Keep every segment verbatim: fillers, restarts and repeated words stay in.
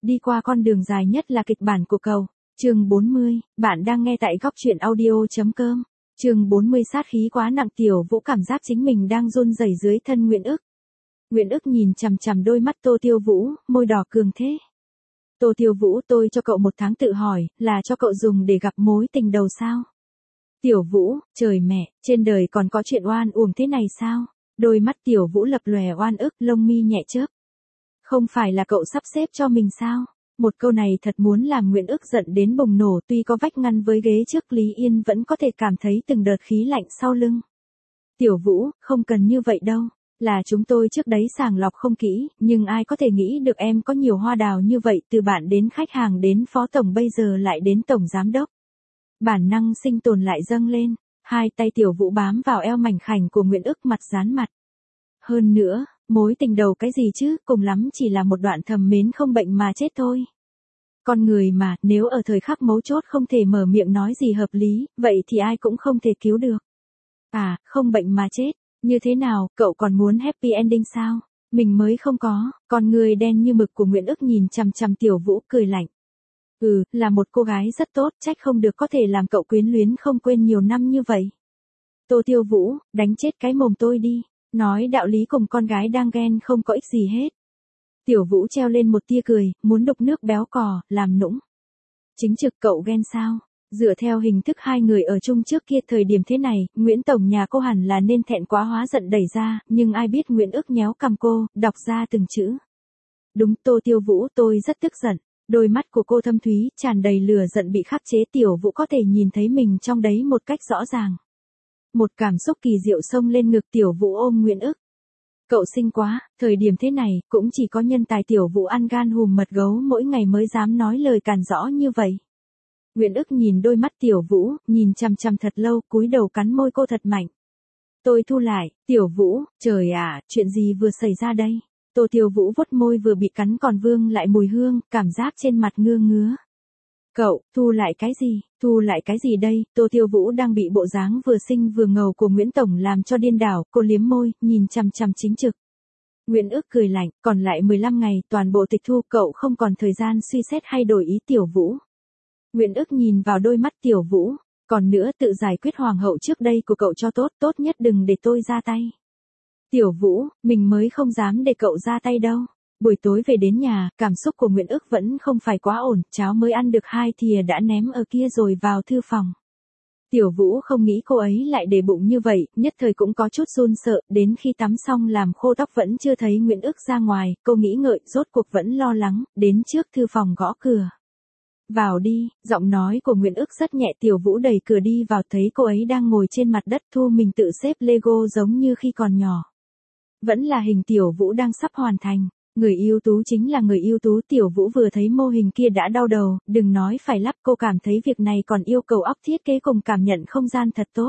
đi qua con đường dài nhất là kịch bản của cậu. Chương bốn mươi, bạn đang nghe tại góc truyện audio.com. Chương bốn mươi sát khí quá nặng Tiểu Vũ cảm giác chính mình đang run rẩy dưới thân Nguyễn Ức. Nguyễn Ức nhìn chằm chằm đôi mắt Tô Tiêu Vũ, môi đỏ cường thế. Tô Tiêu Vũ, tôi cho cậu một tháng tự hỏi, là cho cậu dùng để gặp mối tình đầu sao? Tiểu Vũ, trời mẹ, trên đời còn có chuyện oan uổng thế này sao? Đôi mắt Tiểu Vũ lập lòe oan ức, lông mi nhẹ chớp. Không phải là cậu sắp xếp cho mình sao? Một câu này thật muốn làm Nguyễn Ức giận đến bùng nổ, tuy có vách ngăn với ghế trước Lý Yên vẫn có thể cảm thấy từng đợt khí lạnh sau lưng. Tiểu Vũ, không cần như vậy đâu, là chúng tôi trước đấy sàng lọc không kỹ, nhưng ai có thể nghĩ được em có nhiều hoa đào như vậy, từ bạn đến khách hàng đến phó tổng bây giờ lại đến tổng giám đốc. Bản năng sinh tồn lại dâng lên, hai tay Tiểu Vũ bám vào eo mảnh khảnh của Nguyễn Ức, mặt dán mặt. Hơn nữa, mối tình đầu cái gì chứ, cùng lắm chỉ là một đoạn thầm mến không bệnh mà chết thôi. Con người mà, nếu ở thời khắc mấu chốt không thể mở miệng nói gì hợp lý, vậy thì ai cũng không thể cứu được. À, không bệnh mà chết, như thế nào, cậu còn muốn happy ending sao? Mình mới không có, con người đen như mực của Nguyễn Ức nhìn chằm chằm Tiểu Vũ cười lạnh. Ừ, là một cô gái rất tốt, trách không được có thể làm cậu quyến luyến không quên nhiều năm như vậy. Tô Tiêu Vũ, đánh chết cái mồm tôi đi. Nói đạo lý cùng con gái đang ghen không có ích gì hết. Tiểu Vũ treo lên một tia cười, muốn đục nước béo cò, làm nũng. Chính trực, cậu ghen sao? Dựa theo hình thức hai người ở chung trước kia thời điểm thế này, Nguyễn Tổng nhà cô hẳn là nên thẹn quá hóa giận đẩy ra, nhưng ai biết Nguyễn Ức nhéo cằm cô, đọc ra từng chữ. Đúng, Tô Tiêu Vũ, tôi rất tức giận. Đôi mắt của cô thâm thúy, tràn đầy lửa giận bị khắc chế. Tiểu Vũ có thể nhìn thấy mình trong đấy một cách rõ ràng. Một cảm xúc kỳ diệu xông lên ngực. Tiểu Vũ ôm Nguyễn Ức. Cậu xinh quá, thời điểm thế này, cũng chỉ có nhân tài Tiểu Vũ ăn gan hùm mật gấu mỗi ngày mới dám nói lời càn rõ như vậy. Nguyễn Ức nhìn đôi mắt Tiểu Vũ, nhìn chằm chằm thật lâu, cúi đầu cắn môi cô thật mạnh. Tôi thu lại, Tiểu Vũ, trời ạ, chuyện gì vừa xảy ra đây? Tô Tiêu Vũ vuốt môi vừa bị cắn còn vương lại mùi hương, cảm giác trên mặt ngưa ngứa. Cậu, thu lại cái gì, thu lại cái gì đây? Tô Tiêu Vũ đang bị bộ dáng vừa xinh vừa ngầu của Nguyễn Tổng làm cho điên đảo, cô liếm môi, nhìn chằm chằm chính trực. Nguyễn Ức cười lạnh, còn lại mười lăm ngày, toàn bộ tịch thu, cậu không còn thời gian suy xét hay đổi ý. Tiểu Vũ. Nguyễn Ức nhìn vào đôi mắt Tiểu Vũ, còn nữa tự giải quyết hoàng hậu trước đây của cậu cho tốt, tốt nhất đừng để tôi ra tay. Tiểu Vũ, mình mới không dám để cậu ra tay đâu. Buổi tối về đến nhà, cảm xúc của Nguyễn Ức vẫn không phải quá ổn, cháo mới ăn được hai thìa đã ném ở kia rồi vào thư phòng. Tiểu Vũ không nghĩ cô ấy lại để bụng như vậy, nhất thời cũng có chút run sợ, đến khi tắm xong làm khô tóc vẫn chưa thấy Nguyễn Ức ra ngoài, cô nghĩ ngợi, rốt cuộc vẫn lo lắng, đến trước thư phòng gõ cửa. Vào đi, giọng nói của Nguyễn Ức rất nhẹ. Tiểu Vũ đẩy cửa đi vào, thấy cô ấy đang ngồi trên mặt đất thu mình tự xếp Lego giống như khi còn nhỏ. Vẫn là hình Tiểu Vũ đang sắp hoàn thành. Người ưu tú chính là người ưu tú. Tiểu Vũ vừa thấy mô hình kia đã đau đầu, đừng nói phải lắp, cô cảm thấy việc này còn yêu cầu óc thiết kế cùng cảm nhận không gian thật tốt.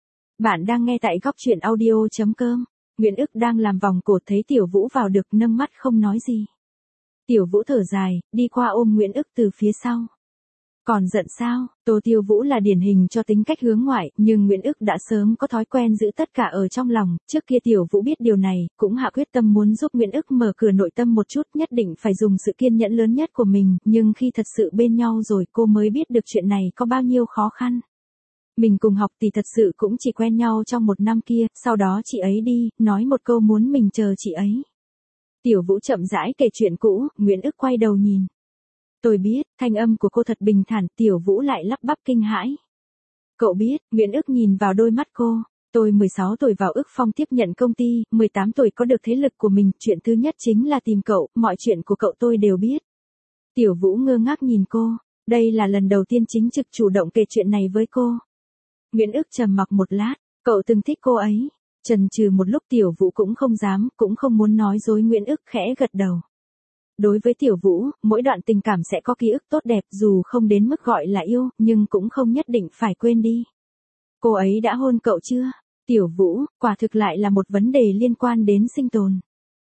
Bạn đang nghe tại góc truyện audio.com. Nguyễn Ức đang làm vòng cổ, thấy Tiểu Vũ vào được nâng mắt không nói gì. Tiểu Vũ thở dài, đi qua ôm Nguyễn Ức từ phía sau. Còn giận sao? Tô Tiêu Vũ là điển hình cho tính cách hướng ngoại, nhưng Nguyễn Ức đã sớm có thói quen giữ tất cả ở trong lòng, trước kia Tiểu Vũ biết điều này, cũng hạ quyết tâm muốn giúp Nguyễn Ức mở cửa nội tâm một chút, nhất định phải dùng sự kiên nhẫn lớn nhất của mình, nhưng khi thật sự bên nhau rồi cô mới biết được chuyện này có bao nhiêu khó khăn. Mình cùng học thì thật sự cũng chỉ quen nhau trong một năm kia, sau đó chị ấy đi, nói một câu muốn mình chờ chị ấy. Tiểu Vũ chậm rãi kể chuyện cũ, Nguyễn Ức quay đầu nhìn. Tôi biết, thanh âm của cô thật bình thản. Tiểu Vũ lại lắp bắp kinh hãi. Cậu biết, Nguyễn Ức nhìn vào đôi mắt cô. Tôi mười sáu tuổi vào Ức Phong tiếp nhận công ty, mười tám tuổi có được thế lực của mình, chuyện thứ nhất chính là tìm cậu, mọi chuyện của cậu tôi đều biết. Tiểu Vũ ngơ ngác nhìn cô, đây là lần đầu tiên chính trực chủ động kể chuyện này với cô. Nguyễn Ức trầm mặc một lát, cậu từng thích cô ấy. Chần chừ một lúc Tiểu Vũ cũng không dám, cũng không muốn nói dối. Nguyễn Ức khẽ gật đầu. Đối với Tiểu Vũ, mỗi đoạn tình cảm sẽ có ký ức tốt đẹp, dù không đến mức gọi là yêu, nhưng cũng không nhất định phải quên đi. Cô ấy đã hôn cậu chưa? Tiểu Vũ, quả thực lại là một vấn đề liên quan đến sinh tồn.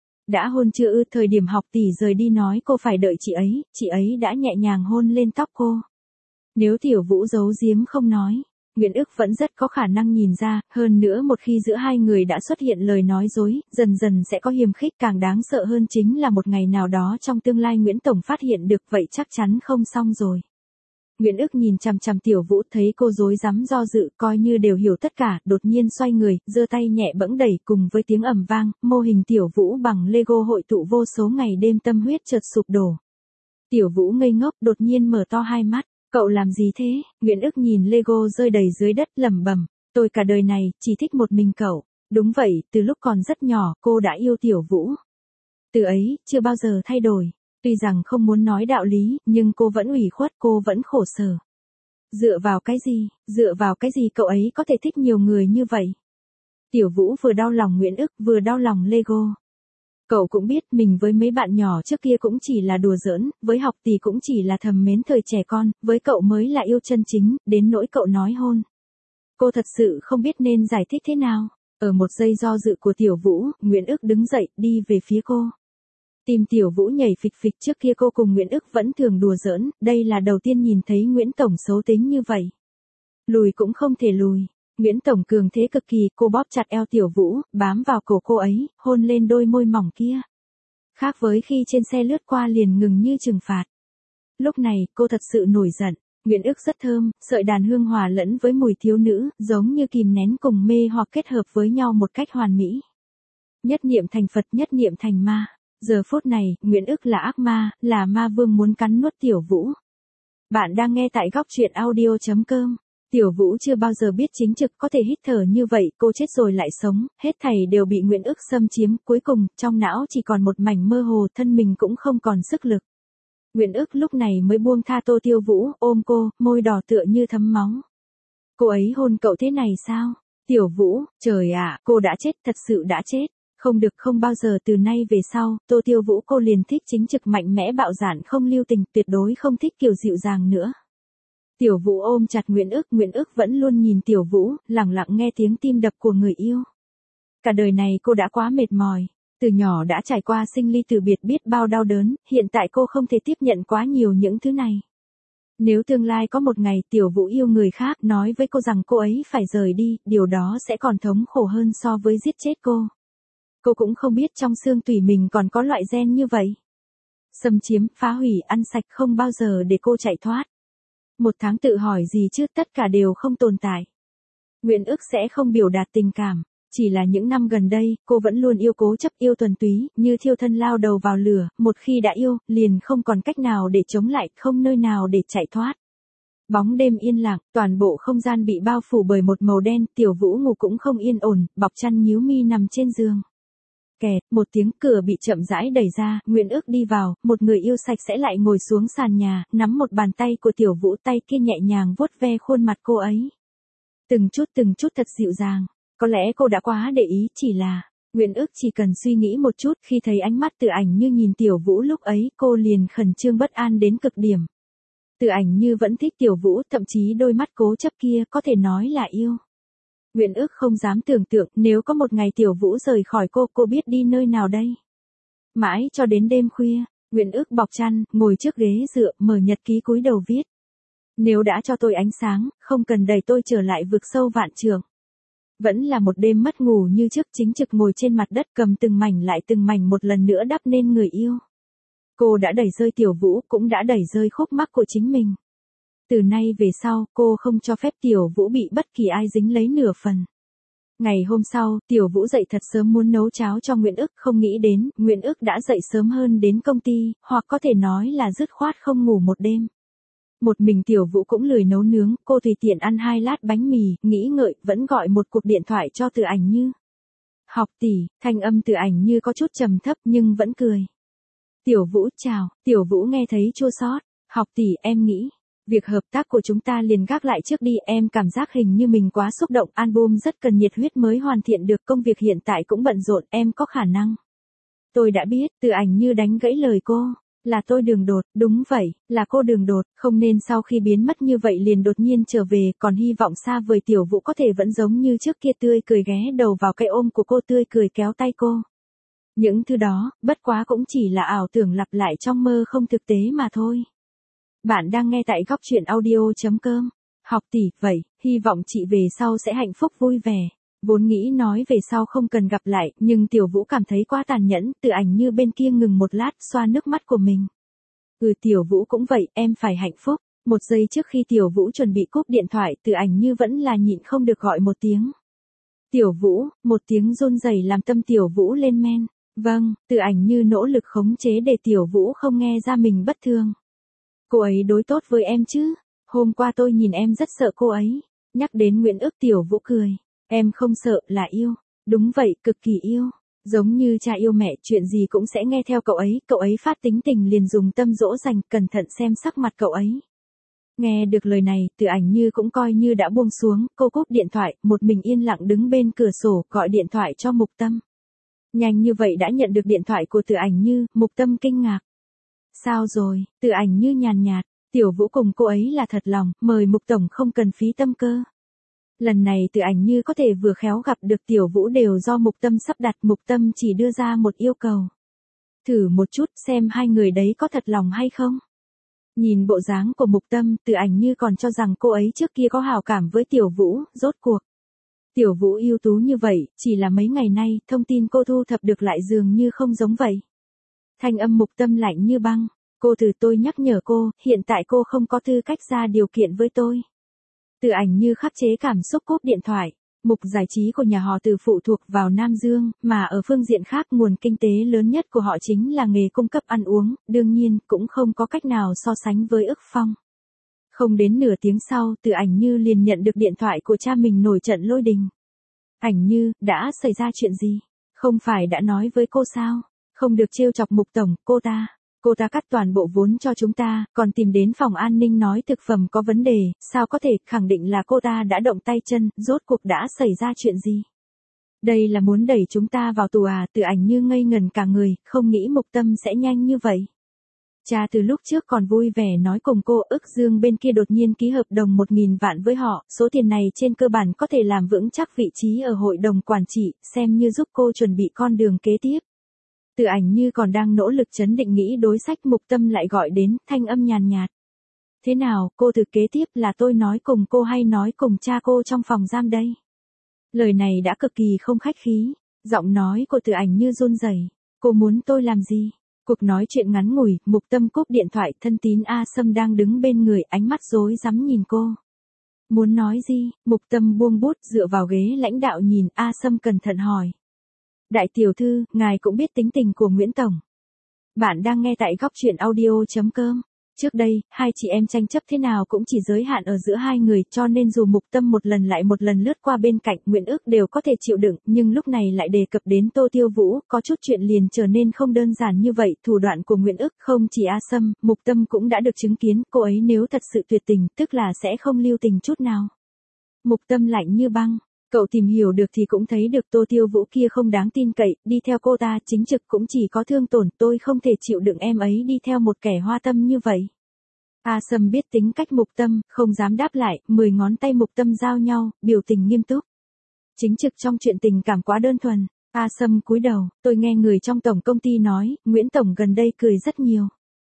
Đã hôn chưa ư? Thời điểm học tỷ rời đi nói cô phải đợi chị ấy, chị ấy đã nhẹ nhàng hôn lên tóc cô. Nếu Tiểu Vũ giấu giếm không nói, Nguyễn Ước vẫn rất có khả năng nhìn ra, hơn nữa một khi giữa hai người đã xuất hiện lời nói dối, dần dần sẽ có hiềm khích, càng đáng sợ hơn chính là một ngày nào đó trong tương lai Nguyễn Tổng phát hiện được, vậy chắc chắn không xong rồi. Nguyễn Ước nhìn chằm chằm Tiểu Vũ, thấy cô rối rắm do dự, coi như đều hiểu tất cả, đột nhiên xoay người, giơ tay nhẹ bẫng đẩy, cùng với tiếng ầm vang, mô hình Tiểu Vũ bằng Lego hội tụ vô số ngày đêm tâm huyết chợt sụp đổ. Tiểu Vũ ngây ngốc, đột nhiên mở to hai mắt. Cậu làm gì thế? Nguyễn Ước nhìn Lego rơi đầy dưới đất, lẩm bẩm, tôi cả đời này chỉ thích một mình cậu. Đúng vậy, từ lúc còn rất nhỏ, cô đã yêu Tiểu Vũ. Từ ấy, chưa bao giờ thay đổi. Tuy rằng không muốn nói đạo lý, nhưng cô vẫn ủy khuất, cô vẫn khổ sở. Dựa vào cái gì, dựa vào cái gì cậu ấy có thể thích nhiều người như vậy? Tiểu Vũ vừa đau lòng Nguyễn Ước, vừa đau lòng Lego. Cậu cũng biết mình với mấy bạn nhỏ trước kia cũng chỉ là đùa giỡn, với Học Tỷ cũng chỉ là thầm mến thời trẻ con, với cậu mới là yêu chân chính, đến nỗi cậu nói hôn. Cô thật sự không biết nên giải thích thế nào. Ở một giây do dự của Tiểu Vũ, Nguyễn Ước đứng dậy, đi về phía cô. Tim Tiểu Vũ nhảy phịch phịch, trước kia cô cùng Nguyễn Ước vẫn thường đùa giỡn, đây là đầu tiên nhìn thấy Nguyễn Tổng xấu tính như vậy. Lùi cũng không thể lùi. Nguyễn Tổng cường thế cực kỳ, cô bóp chặt eo Tiểu Vũ, bám vào cổ cô ấy, hôn lên đôi môi mỏng kia. Khác với khi trên xe lướt qua liền ngừng như trừng phạt. Lúc này, cô thật sự nổi giận. Nguyễn Ước rất thơm, sợi đàn hương hòa lẫn với mùi thiếu nữ, giống như kìm nén cùng mê hoặc kết hợp với nhau một cách hoàn mỹ. Nhất niệm thành Phật, nhất niệm thành ma. Giờ phút này, Nguyễn Ước là ác ma, là ma vương muốn cắn nuốt Tiểu Vũ. Bạn đang nghe tại góc truyện audio chấm com. Tiểu Vũ chưa bao giờ biết chính trực có thể hít thở như vậy, cô chết rồi lại sống, hết thảy đều bị Nguyễn Ước xâm chiếm, cuối cùng, trong não chỉ còn một mảnh mơ hồ, thân mình cũng không còn sức lực. Nguyễn Ước lúc này mới buông tha Tô Tiêu Vũ, ôm cô, môi đỏ tựa như thấm máu. Cô ấy hôn cậu thế này sao? Tiểu Vũ, trời ạ, cô đã chết, thật sự đã chết. Không được, không bao giờ, từ nay về sau, Tô Tiêu Vũ cô liền thích chính trực mạnh mẽ bạo dạn không lưu tình, tuyệt đối không thích kiểu dịu dàng nữa. Tiểu Vũ ôm chặt Nguyễn Ước, Nguyễn Ước vẫn luôn nhìn Tiểu Vũ, lặng lặng nghe tiếng tim đập của người yêu. Cả đời này cô đã quá mệt mỏi, từ nhỏ đã trải qua sinh ly từ biệt biết bao đau đớn, hiện tại cô không thể tiếp nhận quá nhiều những thứ này. Nếu tương lai có một ngày Tiểu Vũ yêu người khác, nói với cô rằng cô ấy phải rời đi, điều đó sẽ còn thống khổ hơn so với giết chết cô. Cô cũng không biết trong xương tủy mình còn có loại gen như vậy. Xâm chiếm, phá hủy, ăn sạch không bao giờ để cô chạy thoát. Một tháng tự hỏi gì chứ, tất cả đều không tồn tại. Nguyễn Ước sẽ không biểu đạt tình cảm, chỉ là những năm gần đây, cô vẫn luôn yêu cố chấp, yêu thuần túy, như thiêu thân lao đầu vào lửa, một khi đã yêu, liền không còn cách nào để chống lại, không nơi nào để chạy thoát. Bóng đêm yên lặng, toàn bộ không gian bị bao phủ bởi một màu đen, Tiểu Vũ ngủ cũng không yên ổn, bọc chăn nhíu mi nằm trên giường. Kẹt, một tiếng, cửa bị chậm rãi đẩy ra, Nguyễn Ước đi vào, một người yêu sạch sẽ lại ngồi xuống sàn nhà, nắm một bàn tay của Tiểu Vũ, tay kia nhẹ nhàng vuốt ve khuôn mặt cô ấy. Từng chút từng chút thật dịu dàng, có lẽ cô đã quá để ý, chỉ là, Nguyễn Ước chỉ cần suy nghĩ một chút, khi thấy ánh mắt Từ Ảnh Như nhìn Tiểu Vũ lúc ấy, cô liền khẩn trương bất an đến cực điểm. Từ Ảnh Như vẫn thích Tiểu Vũ, thậm chí đôi mắt cố chấp kia có thể nói là yêu. Nguyễn Ước không dám tưởng tượng, nếu có một ngày Tiểu Vũ rời khỏi cô, cô biết đi nơi nào đây. Mãi cho đến đêm khuya, Nguyễn Ước bọc chăn, ngồi trước ghế dựa, mở nhật ký cúi đầu viết. Nếu đã cho tôi ánh sáng, không cần đẩy tôi trở lại vực sâu vạn trượng. Vẫn là một đêm mất ngủ như trước, chính trực ngồi trên mặt đất cầm từng mảnh lại từng mảnh một lần nữa đắp nên người yêu. Cô đã đẩy rơi Tiểu Vũ, cũng đã đẩy rơi khúc mắc của chính mình. Từ nay về sau, cô không cho phép Tiểu Vũ bị bất kỳ ai dính lấy nửa phần. Ngày hôm sau, Tiểu Vũ dậy thật sớm muốn nấu cháo cho Nguyễn Ước, không nghĩ đến, Nguyễn Ước đã dậy sớm hơn đến công ty, hoặc có thể nói là dứt khoát không ngủ một đêm. Một mình Tiểu Vũ cũng lười nấu nướng, cô tùy tiện ăn hai lát bánh mì, nghĩ ngợi, vẫn gọi một cuộc điện thoại cho Từ Ảnh Như. Học tỷ, thanh âm Từ Ảnh Như có chút trầm thấp nhưng vẫn cười. Tiểu Vũ chào, Tiểu Vũ nghe thấy chua xót. Học tỷ, em nghĩ, việc hợp tác của chúng ta liền gác lại trước đi, em cảm giác hình như mình quá xúc động, album rất cần nhiệt huyết mới hoàn thiện được, công việc hiện tại cũng bận rộn, em có khả năng. Tôi đã biết, Từ Ảnh Như đánh gãy lời cô. Là tôi đường đột, đúng vậy, là cô đường đột, không nên sau khi biến mất như vậy liền đột nhiên trở về, còn hy vọng xa vời Tiểu Vũ có thể vẫn giống như trước kia tươi cười ghé đầu vào cái ôm của cô, tươi cười kéo tay cô. Những thứ đó, bất quá cũng chỉ là ảo tưởng lặp lại trong mơ không thực tế mà thôi. Bạn đang nghe tại góc truyện audio chấm com. Học tỷ, vậy, hy vọng chị về sau sẽ hạnh phúc vui vẻ. Vốn nghĩ nói về sau không cần gặp lại, nhưng Tiểu Vũ cảm thấy quá tàn nhẫn, Từ Ảnh Như bên kia ngừng một lát, xoa nước mắt của mình. Ừ, Tiểu Vũ cũng vậy, em phải hạnh phúc. Một giây trước khi Tiểu Vũ chuẩn bị cúp điện thoại, Từ Ảnh Như vẫn là nhịn không được gọi một tiếng. Tiểu Vũ, một tiếng run rẩy làm tâm Tiểu Vũ lên men. Vâng, Từ Ảnh Như nỗ lực khống chế để Tiểu Vũ không nghe ra mình bất thường. Cô ấy đối tốt với em chứ? Hôm qua tôi nhìn em rất sợ cô ấy. Nhắc đến Nguyễn Ước, Tiểu Vũ cười. Em không sợ, là yêu. Đúng vậy, cực kỳ yêu. Giống như cha yêu mẹ, chuyện gì cũng sẽ nghe theo cậu ấy, cậu ấy phát tính tình liền dùng tâm dỗ dành, cẩn thận xem sắc mặt cậu ấy. Nghe được lời này, Từ Ảnh Như cũng coi như đã buông xuống, cô cúp điện thoại, một mình yên lặng đứng bên cửa sổ, gọi điện thoại cho Mục Tâm. Nhanh như vậy đã nhận được điện thoại của Từ Ảnh Như, Mục Tâm kinh ngạc. Sao rồi? Từ Ảnh Như nhàn nhạt, Tiểu Vũ cùng cô ấy là thật lòng, mời Mục Tổng không cần phí tâm cơ. Lần này Từ Ảnh Như có thể vừa khéo gặp được Tiểu Vũ đều do Mục Tâm sắp đặt, Mục Tâm chỉ đưa ra một yêu cầu. Thử một chút xem hai người đấy có thật lòng hay không. Nhìn bộ dáng của Mục Tâm, Từ Ảnh Như còn cho rằng cô ấy trước kia có hào cảm với Tiểu Vũ, rốt cuộc. Tiểu Vũ ưu tú như vậy, chỉ là mấy ngày nay, thông tin cô thu thập được lại dường như không giống vậy. Thanh âm Mục Tâm lạnh như băng. Cô từ tôi nhắc nhở cô, hiện tại cô không có tư cách ra điều kiện với tôi. Từ Ảnh Như khắc chế cảm xúc cúp điện thoại. Mục giải trí của nhà họ Từ phụ thuộc vào Nam Dương, mà ở phương diện khác nguồn kinh tế lớn nhất của họ chính là nghề cung cấp ăn uống, đương nhiên cũng không có cách nào so sánh với Ức Phong. Không đến nửa tiếng sau, Từ Ảnh Như liền nhận được điện thoại của cha mình nổi trận lôi đình. Ảnh Như, đã xảy ra chuyện gì? Không phải đã nói với cô sao? Không được trêu chọc Mục Tổng, cô ta. Cô ta cắt toàn bộ vốn cho chúng ta, còn tìm đến phòng an ninh nói thực phẩm có vấn đề, sao có thể, khẳng định là cô ta đã động tay chân, rốt cuộc đã xảy ra chuyện gì? Đây là muốn đẩy chúng ta vào tù à? Từ Ảnh Như ngây ngần cả người, không nghĩ Mục Tâm sẽ nhanh như vậy. Cha từ lúc trước còn vui vẻ nói cùng cô, Ức Dương bên kia đột nhiên ký hợp đồng một nghìn vạn với họ, số tiền này trên cơ bản có thể làm vững chắc vị trí ở hội đồng quản trị, xem như giúp cô chuẩn bị con đường kế tiếp. Từ Ảnh Như còn đang nỗ lực chấn định nghĩ đối sách, Mục Tâm lại gọi đến, thanh âm nhàn nhạt. Thế nào, cô từ kế tiếp là tôi nói cùng cô hay nói cùng cha cô trong phòng giam đây? Lời này đã cực kỳ không khách khí, giọng nói của Từ Ảnh Như run rẩy. Cô muốn tôi làm gì? Cuộc nói chuyện ngắn ngủi, Mục Tâm cúp điện thoại, thân tín A Sâm đang đứng bên người, ánh mắt rối rắm nhìn cô. Muốn nói gì? Mục Tâm buông bút dựa vào ghế lãnh đạo nhìn A Sâm cẩn thận hỏi. Đại tiểu thư, ngài cũng biết tính tình của Nguyễn Tổng. Bạn đang nghe tại góc truyện audio chấm com. Trước đây, hai chị em tranh chấp thế nào cũng chỉ giới hạn ở giữa hai người, cho nên dù Mục Tâm một lần lại một lần lướt qua bên cạnh Nguyễn Ước đều có thể chịu đựng, nhưng lúc này lại đề cập đến Tô Tiêu Vũ, có chút chuyện liền trở nên không đơn giản như vậy. Thủ đoạn của Nguyễn Ước không chỉ A Sâm, Mục Tâm cũng đã được chứng kiến, cô ấy nếu thật sự tuyệt tình, tức là sẽ không lưu tình chút nào. Mục Tâm lạnh như băng. Cậu tìm hiểu được thì cũng thấy được Tô Tiêu Vũ kia không đáng tin cậy, đi theo cô ta chính trực cũng chỉ có thương tổn, tôi không thể chịu đựng em ấy đi theo một kẻ hoa tâm như vậy. A Sâm biết tính cách Mục Tâm, không dám đáp lại, mười ngón tay Mục Tâm giao nhau, biểu tình nghiêm túc. Chính trực trong chuyện tình cảm quá đơn thuần. A Sâm cúi đầu, tôi nghe người trong tổng công ty nói, Nguyễn Tổng gần đây cười rất nhiều.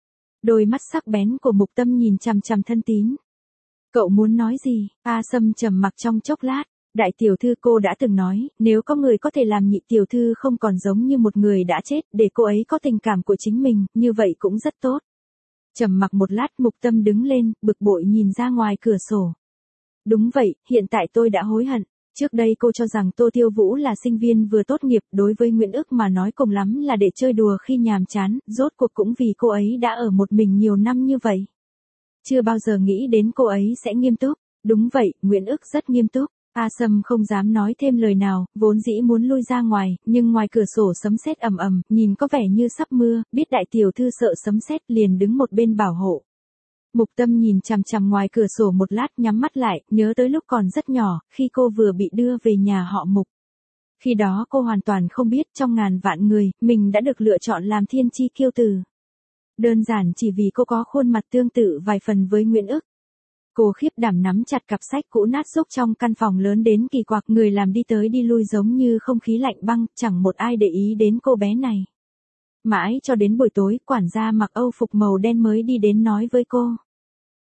Đôi mắt sắc bén của Mục Tâm nhìn chằm chằm thân tín. Cậu muốn nói gì? A Sâm trầm mặc trong chốc lát. Đại tiểu thư, cô đã từng nói, nếu có người có thể làm nhị tiểu thư không còn giống như một người đã chết, để cô ấy có tình cảm của chính mình, như vậy cũng rất tốt. Trầm mặc một lát, Mục Tâm đứng lên, bực bội nhìn ra ngoài cửa sổ. Đúng vậy, hiện tại tôi đã hối hận. Trước đây cô cho rằng Tô Tiêu Vũ là sinh viên vừa tốt nghiệp, đối với Nguyễn Ước mà nói cùng lắm là để chơi đùa khi nhàm chán, rốt cuộc cũng vì cô ấy đã ở một mình nhiều năm như vậy. Chưa bao giờ nghĩ đến cô ấy sẽ nghiêm túc. Đúng vậy, Nguyễn Ước rất nghiêm túc. A Sâm không dám nói thêm lời nào, vốn dĩ muốn lui ra ngoài, nhưng ngoài cửa sổ sấm sét ầm ầm, nhìn có vẻ như sắp mưa, biết đại tiểu thư sợ sấm sét liền đứng một bên bảo hộ. Mục Tâm nhìn chằm chằm ngoài cửa sổ một lát, nhắm mắt lại, nhớ tới lúc còn rất nhỏ, khi cô vừa bị đưa về nhà họ Mục. Khi đó cô hoàn toàn không biết trong ngàn vạn người, mình đã được lựa chọn làm thiên chi kiêu tử. Đơn giản chỉ vì cô có khuôn mặt tương tự vài phần với Nguyễn Ước. Cô khiếp đảm nắm chặt cặp sách cũ nát rúc trong căn phòng lớn đến kỳ quặc, người làm đi tới đi lui giống như không khí lạnh băng, chẳng một ai để ý đến cô bé này. Mãi cho đến buổi tối, quản gia mặc âu phục màu đen mới đi đến nói với cô.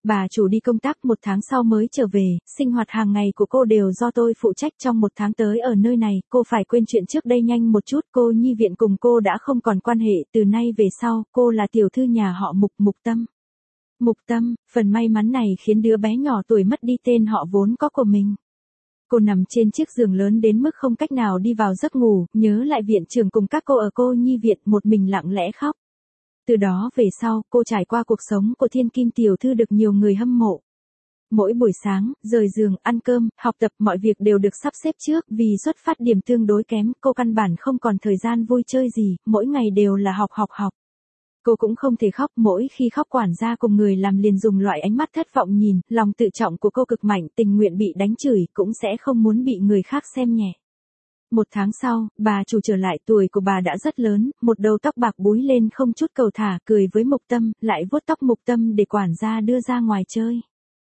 Bà chủ đi công tác một tháng sau mới trở về, sinh hoạt hàng ngày của cô đều do tôi phụ trách trong một tháng tới ở nơi này, cô phải quên chuyện trước đây nhanh một chút, cô nhi viện cùng cô đã không còn quan hệ, từ nay về sau, cô là tiểu thư nhà họ Mục, Mục Tâm. Mục Tâm, phần may mắn này khiến đứa bé nhỏ tuổi mất đi tên họ vốn có của mình. Cô nằm trên chiếc giường lớn đến mức không cách nào đi vào giấc ngủ, nhớ lại viện trưởng cùng các cô ở cô nhi viện một mình lặng lẽ khóc. Từ đó về sau, cô trải qua cuộc sống của thiên kim tiểu thư được nhiều người hâm mộ. Mỗi buổi sáng, rời giường, ăn cơm, học tập mọi việc đều được sắp xếp trước, vì xuất phát điểm tương đối kém, cô căn bản không còn thời gian vui chơi gì, mỗi ngày đều là học học học. Cô cũng không thể khóc, mỗi khi khóc quản gia cùng người làm liền dùng loại ánh mắt thất vọng nhìn, lòng tự trọng của cô cực mạnh, tình nguyện bị đánh chửi, cũng sẽ không muốn bị người khác xem nhẹ. Một tháng sau, bà chủ trở lại, tuổi của bà đã rất lớn, một đầu tóc bạc búi lên không chút cầu thả, cười với Mục Tâm, lại vuốt tóc Mục Tâm để quản gia đưa ra ngoài chơi.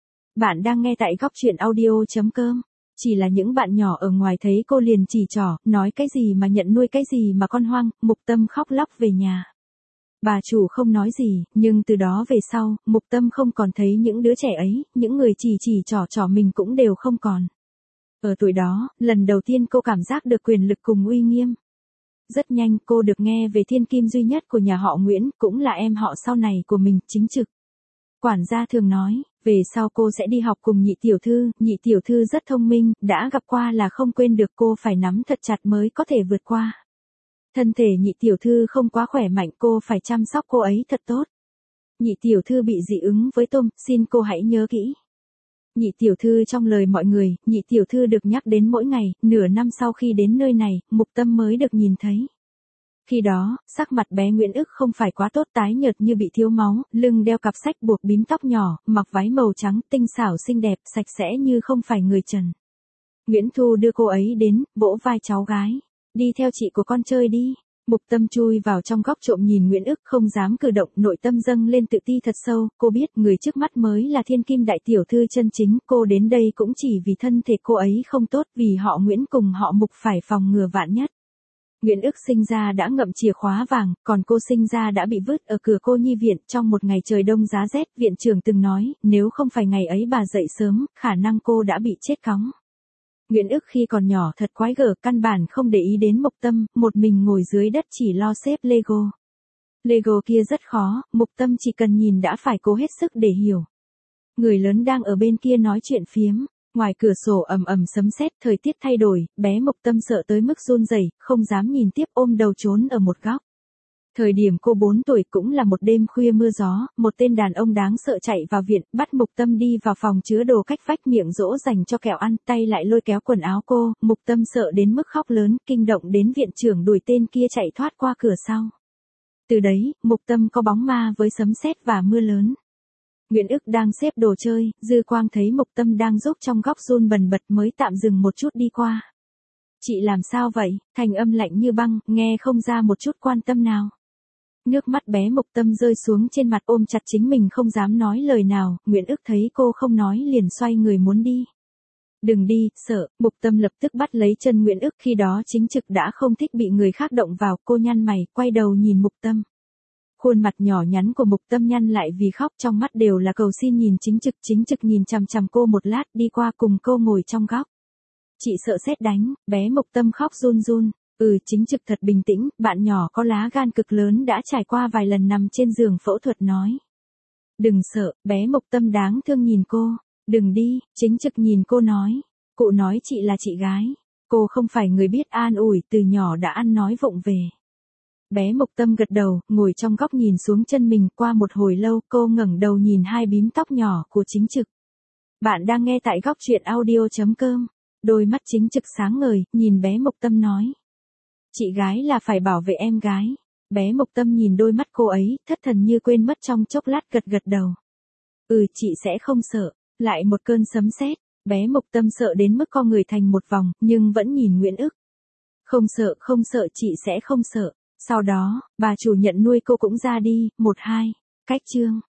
Bạn đang nghe tại góc truyện audio chấm com. Chỉ là những bạn nhỏ ở ngoài thấy cô liền chỉ trỏ, nói cái gì mà nhận nuôi cái gì mà con hoang, Mục Tâm khóc lóc về nhà. Bà chủ không nói gì, nhưng từ đó về sau, Mục Tâm không còn thấy những đứa trẻ ấy, những người chỉ chỉ trỏ trỏ mình cũng đều không còn. Ở tuổi đó, lần đầu tiên cô cảm giác được quyền lực cùng uy nghiêm. Rất nhanh cô được nghe về thiên kim duy nhất của nhà họ Nguyễn, cũng là em họ sau này của mình, Chính Trực. Quản gia thường nói, về sau cô sẽ đi học cùng nhị tiểu thư, nhị tiểu thư rất thông minh, đã gặp qua là không quên được, cô phải nắm thật chặt mới có thể vượt qua. Thân thể nhị tiểu thư không quá khỏe mạnh, cô phải chăm sóc cô ấy thật tốt. Nhị tiểu thư bị dị ứng với tôm, xin cô hãy nhớ kỹ. Nhị tiểu thư trong lời mọi người, nhị tiểu thư được nhắc đến mỗi ngày, nửa năm sau khi đến nơi này, Mục Tâm mới được nhìn thấy. Khi đó, sắc mặt bé Nguyễn Ức không phải quá tốt, tái nhợt như bị thiếu máu, lưng đeo cặp sách buộc bím tóc nhỏ, mặc váy màu trắng, tinh xảo xinh đẹp, sạch sẽ như không phải người trần. Nguyễn Thu đưa cô ấy đến, vỗ vai cháu gái. Đi theo chị của con chơi đi. Mục Tâm chui vào trong góc trộm nhìn Nguyễn Ức, không dám cử động, nội tâm dâng lên tự ti thật sâu, cô biết người trước mắt mới là thiên kim đại tiểu thư chân chính, cô đến đây cũng chỉ vì thân thể cô ấy không tốt, vì họ Nguyễn cùng họ Mục phải phòng ngừa vạn nhất. Nguyễn Ức sinh ra đã ngậm chìa khóa vàng, còn cô sinh ra đã bị vứt ở cửa cô nhi viện, trong một ngày trời đông giá rét, viện trưởng từng nói, nếu không phải ngày ấy bà dậy sớm, khả năng cô đã bị chết cóng. Nguyễn Ức khi còn nhỏ thật quái gở, căn bản không để ý đến Mục Tâm, một mình ngồi dưới đất chỉ lo xếp Lego. Lego kia rất khó, Mục Tâm chỉ cần nhìn đã phải cố hết sức để hiểu. Người lớn đang ở bên kia nói chuyện phiếm, ngoài cửa sổ ầm ầm sấm sét, thời tiết thay đổi, bé Mục Tâm sợ tới mức run rẩy, không dám nhìn tiếp, ôm đầu trốn ở một góc. Thời điểm cô bốn tuổi cũng là một đêm khuya mưa gió, một tên đàn ông đáng sợ chạy vào viện, bắt Mục Tâm đi vào phòng chứa đồ cách vách, miệng dỗ dành cho kẹo ăn, tay lại lôi kéo quần áo cô, Mục Tâm sợ đến mức khóc lớn, kinh động đến viện trưởng đuổi tên kia chạy thoát qua cửa sau. Từ đấy, Mục Tâm có bóng ma với sấm sét và mưa lớn. Nguyễn Ức đang xếp đồ chơi, dư quang thấy Mục Tâm đang giúp trong góc run bần bật mới tạm dừng một chút đi qua. Chị làm sao vậy? Thành âm lạnh như băng, nghe không ra một chút quan tâm nào. Nước mắt bé Mục Tâm rơi xuống trên mặt, ôm chặt chính mình không dám nói lời nào, Nguyễn Ức thấy cô không nói liền xoay người muốn đi. Đừng đi, sợ, Mục Tâm lập tức bắt lấy chân Nguyễn Ức, khi đó Chính Trực đã không thích bị người khác động vào, cô nhăn mày, quay đầu nhìn Mục Tâm. Khuôn mặt nhỏ nhắn của Mục Tâm nhăn lại vì khóc, trong mắt đều là cầu xin nhìn Chính Trực, Chính Trực nhìn chằm chằm cô một lát, đi qua cùng cô ngồi trong góc. Chị sợ sét đánh, bé Mục Tâm khóc run run. Ừ, Chính Trực thật bình tĩnh, bạn nhỏ có lá gan cực lớn đã trải qua vài lần nằm trên giường phẫu thuật nói. Đừng sợ, bé Mục Tâm đáng thương nhìn cô. Đừng đi, Chính Trực nhìn cô nói. Cụ nói chị là chị gái. Cô không phải người biết an ủi, từ nhỏ đã ăn nói vụng về. Bé Mục Tâm gật đầu, ngồi trong góc nhìn xuống chân mình, qua một hồi lâu cô ngẩng đầu nhìn hai bím tóc nhỏ của Chính Trực. Bạn đang nghe tại góc truyện audio chấm com. Đôi mắt Chính Trực sáng ngời, nhìn bé Mục Tâm nói. Chị gái là phải bảo vệ em gái. Bé Mục Tâm nhìn đôi mắt cô ấy, thất thần như quên mất, trong chốc lát gật gật đầu. Ừ, chị sẽ không sợ. Lại một cơn sấm sét, bé Mục Tâm sợ đến mức co người thành một vòng, nhưng vẫn nhìn Nguyễn Ức. Không sợ, không sợ, chị sẽ không sợ. Sau đó, bà chủ nhận nuôi cô cũng ra đi, một hai. Cách chương.